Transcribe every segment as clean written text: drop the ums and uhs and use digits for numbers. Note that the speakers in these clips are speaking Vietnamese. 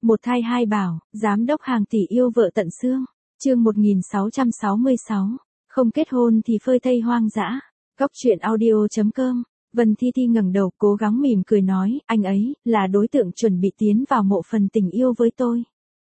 Một thai hai bảo, giám đốc hàng tỷ yêu vợ tận xương. Chương 1666. Không kết hôn thì phơi thây hoang dã. Góc truyện audio.com. Vân Thi Thi ngẩng đầu, cố gắng mỉm cười nói, anh ấy là đối tượng chuẩn bị tiến vào mộ phần tình yêu với tôi.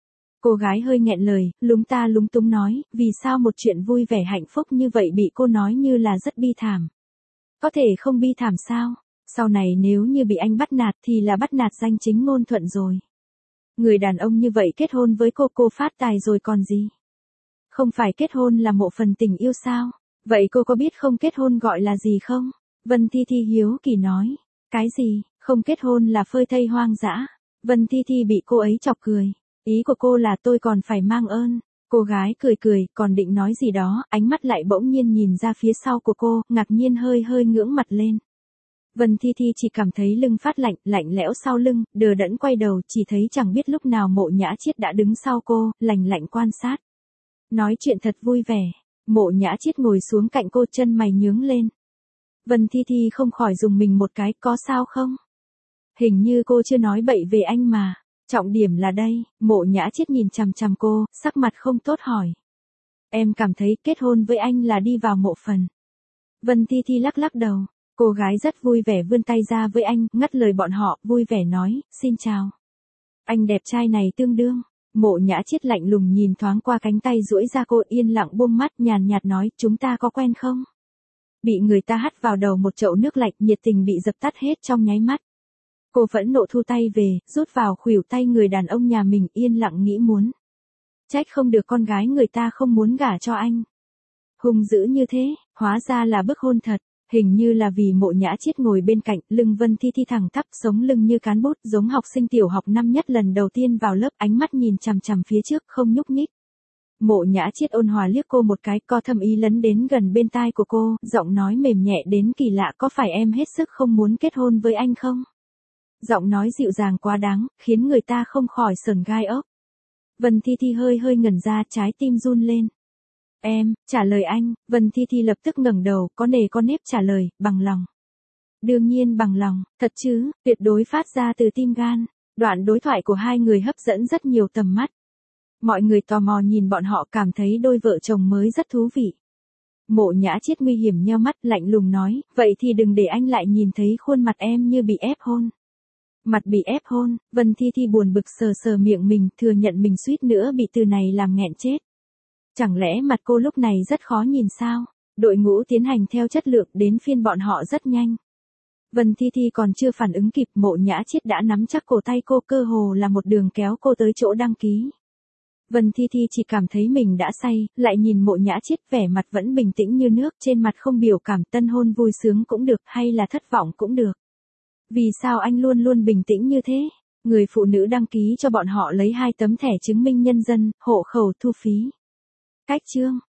Cô gái hơi nghẹn lời, lúng ta lúng túng nói, vì sao một chuyện vui vẻ hạnh phúc như vậy bị cô nói như là rất bi thảm. Có thể không bi thảm sao? Sau này nếu như bị anh bắt nạt thì là bắt nạt danh chính ngôn thuận rồi. Người đàn ông như vậy kết hôn với cô phát tài rồi còn gì? Không phải kết hôn là mộ phần tình yêu sao? Vậy cô có biết không kết hôn gọi là gì không? Vân Thi Thi hiếu kỳ nói. Cái gì? Không kết hôn là phơi thây hoang dã. Vân Thi Thi bị cô ấy chọc cười. Ý của cô là tôi còn phải mang ơn. Cô gái cười cười, còn định nói gì đó, ánh mắt lại bỗng nhiên nhìn ra phía sau của cô, ngạc nhiên hơi ngưỡng mặt lên. Vân Thi Thi chỉ cảm thấy lưng phát lạnh, lạnh lẽo sau lưng, đờ đẫn quay đầu, chỉ thấy chẳng biết lúc nào Mộ Nhã Chiết đã đứng sau cô, lạnh lạnh quan sát. Nói chuyện thật vui vẻ. Mộ Nhã Chiết ngồi xuống cạnh cô, chân mày nhướng lên. Vân Thi Thi không khỏi dùng mình một cái, có sao không? Hình như cô chưa nói bậy về anh mà. Trọng điểm là đây, Mộ Nhã Chiết nhìn chằm chằm cô, sắc mặt không tốt hỏi. Em cảm thấy kết hôn với anh là đi vào mộ phần. Vân Thi Thi lắc lắc đầu. Cô gái rất vui vẻ vươn tay ra với anh, ngắt lời bọn họ, vui vẻ nói, xin chào. Anh đẹp trai này tương đương. Mộ Nhã Chiết lạnh lùng nhìn thoáng qua cánh tay duỗi ra, cô yên lặng buông mắt, nhàn nhạt nói, chúng ta có quen không? Bị người ta hắt vào đầu một chậu nước lạnh, nhiệt tình bị dập tắt hết trong nháy mắt. Cô phẫn nộ thu tay về, rút vào khuỷu tay người đàn ông nhà mình, yên lặng nghĩ muốn. Trách không được con gái người ta không muốn gả cho anh. Hung dữ như thế, hóa ra là bức hôn thật. Hình như là vì Mộ Nhã Chiết ngồi bên cạnh, lưng Vân Thi Thi thẳng tắp, sống lưng như cán bút, giống học sinh tiểu học năm nhất lần đầu tiên vào lớp, ánh mắt nhìn chằm chằm phía trước, không nhúc nhích. Mộ Nhã Chiết ôn hòa liếc cô một cái, co thâm ý lấn đến gần bên tai của cô, giọng nói mềm nhẹ đến kỳ lạ, có phải em hết sức không muốn kết hôn với anh không? Giọng nói dịu dàng quá đáng, khiến người ta không khỏi sởn gai ốc. Vân Thi Thi hơi ngẩn ra, trái tim run lên. Em, trả lời anh. Vân Thi Thi lập tức ngẩng đầu, có nề có nếp trả lời, bằng lòng. Đương nhiên bằng lòng, thật chứ, tuyệt đối phát ra từ tim gan. Đoạn đối thoại của hai người hấp dẫn rất nhiều tầm mắt. Mọi người tò mò nhìn bọn họ, cảm thấy đôi vợ chồng mới rất thú vị. Mộ Nhã Chiết nguy hiểm nheo mắt, lạnh lùng nói, vậy thì đừng để anh lại nhìn thấy khuôn mặt em như bị ép hôn. Mặt bị ép hôn. Vân Thi Thi buồn bực sờ miệng mình, thừa nhận mình suýt nữa bị từ này làm nghẹn chết. Chẳng lẽ mặt cô lúc này rất khó nhìn sao? Đội ngũ tiến hành theo chất lượng, đến phiên bọn họ rất nhanh. Vân Thi Thi còn chưa phản ứng kịp, Mộ Nhã Chiết đã nắm chắc cổ tay cô, cơ hồ là một đường kéo cô tới chỗ đăng ký. Vân Thi Thi chỉ cảm thấy mình đã say, lại nhìn Mộ Nhã Chiết vẻ mặt vẫn bình tĩnh như nước, trên mặt không biểu cảm, tân hôn vui sướng cũng được, hay là thất vọng cũng được. Vì sao anh luôn luôn bình tĩnh như thế? Người phụ nữ đăng ký cho bọn họ lấy 2 tấm thẻ chứng minh nhân dân, hộ khẩu, thu phí. Cách chương.